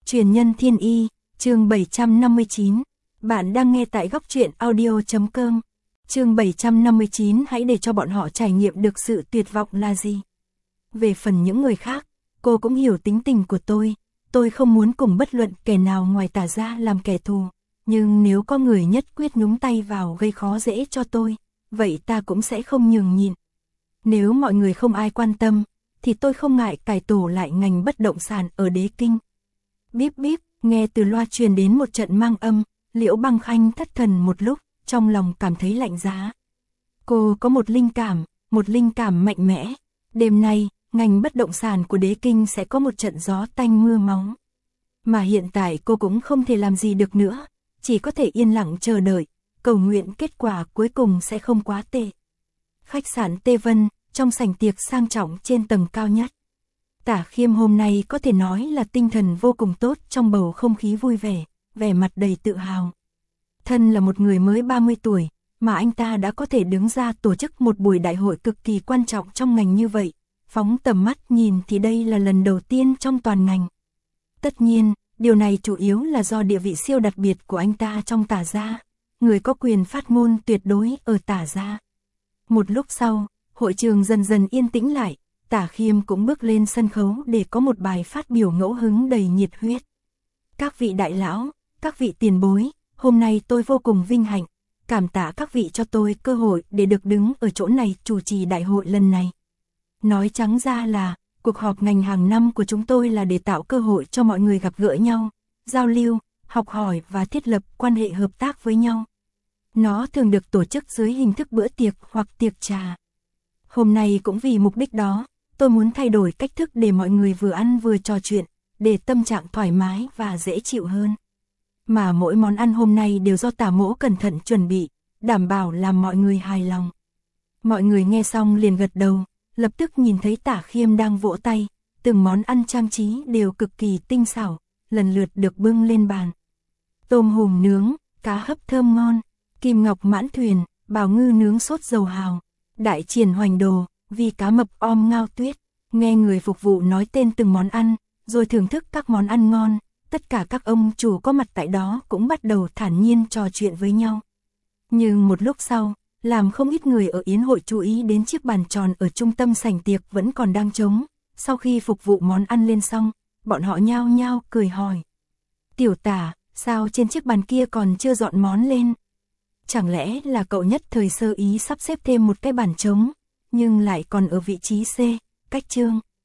Truyền nhân thiên y, chương 759. Bạn đang nghe tại góc truyện audio.com. Chương 759, hãy để cho bọn họ trải nghiệm được sự tuyệt vọng là gì. Về phần những người khác, cô cũng hiểu tính tình của tôi không muốn cùng bất luận kẻ nào ngoài Tả gia làm kẻ thù, nhưng nếu có người nhất quyết nhúng tay vào gây khó dễ cho tôi, vậy ta cũng sẽ không nhường nhịn. Nếu mọi người không ai quan tâm, thì tôi không ngại cải tổ lại ngành bất động sản ở Đế Kinh. Bíp bíp, nghe từ loa truyền đến một trận mang âm, Liễu Băng Khanh thất thần một lúc, trong lòng cảm thấy lạnh giá. Cô có một linh cảm mạnh mẽ. Đêm nay, ngành bất động sản của Đế Kinh sẽ có một trận gió tanh mưa máu. Mà hiện tại cô cũng không thể làm gì được nữa, chỉ có thể yên lặng chờ đợi, cầu nguyện kết quả cuối cùng sẽ không quá tệ. Khách sạn Tê Vân, trong sảnh tiệc sang trọng trên tầng cao nhất. Tả Khiêm hôm nay có thể nói là tinh thần vô cùng tốt trong bầu không khí vui vẻ, vẻ mặt đầy tự hào. Thân là một người mới 30 tuổi, mà anh ta đã có thể đứng ra tổ chức một buổi đại hội cực kỳ quan trọng trong ngành như vậy. Phóng tầm mắt nhìn thì đây là lần đầu tiên trong toàn ngành. Tất nhiên, điều này chủ yếu là do địa vị siêu đặc biệt của anh ta trong Tả gia, người có quyền phát ngôn tuyệt đối ở Tả gia. Một lúc sau, hội trường dần dần yên tĩnh lại, Tả Khiêm cũng bước lên sân khấu để có một bài phát biểu ngẫu hứng đầy nhiệt huyết. Các vị đại lão, các vị tiền bối, hôm nay tôi vô cùng vinh hạnh, cảm tạ các vị cho tôi cơ hội để được đứng ở chỗ này chủ trì đại hội lần này. Nói trắng ra là, cuộc họp ngành hàng năm của chúng tôi là để tạo cơ hội cho mọi người gặp gỡ nhau, giao lưu, học hỏi và thiết lập quan hệ hợp tác với nhau. Nó thường được tổ chức dưới hình thức bữa tiệc hoặc tiệc trà. Hôm nay cũng vì mục đích đó, tôi muốn thay đổi cách thức để mọi người vừa ăn vừa trò chuyện, để tâm trạng thoải mái và dễ chịu hơn. Mà mỗi món ăn hôm nay đều do Tả mỗ cẩn thận chuẩn bị, đảm bảo làm mọi người hài lòng. Mọi người nghe xong liền gật đầu, lập tức nhìn thấy Tả Khiêm đang vỗ tay, từng món ăn trang trí đều cực kỳ tinh xảo, lần lượt được bưng lên bàn. Tôm hùm nướng, cá hấp thơm ngon, kim ngọc mãn thuyền, bào ngư nướng sốt dầu hào, đại triển hoành đồ, vi cá mập om ngao tuyết. Nghe người phục vụ nói tên từng món ăn, rồi thưởng thức các món ăn ngon, tất cả các ông chủ có mặt tại đó cũng bắt đầu thản nhiên trò chuyện với nhau. Nhưng một lúc sau, làm không ít người ở yến hội chú ý đến chiếc bàn tròn ở trung tâm sảnh tiệc vẫn còn đang trống. Sau khi phục vụ món ăn lên xong, bọn họ nhao nhao cười hỏi: "Tiểu Tả, sao trên chiếc bàn kia còn chưa dọn món lên? Chẳng lẽ là cậu nhất thời sơ ý sắp xếp thêm một cái bàn trống, nhưng lại còn ở vị trí C, cách chương?"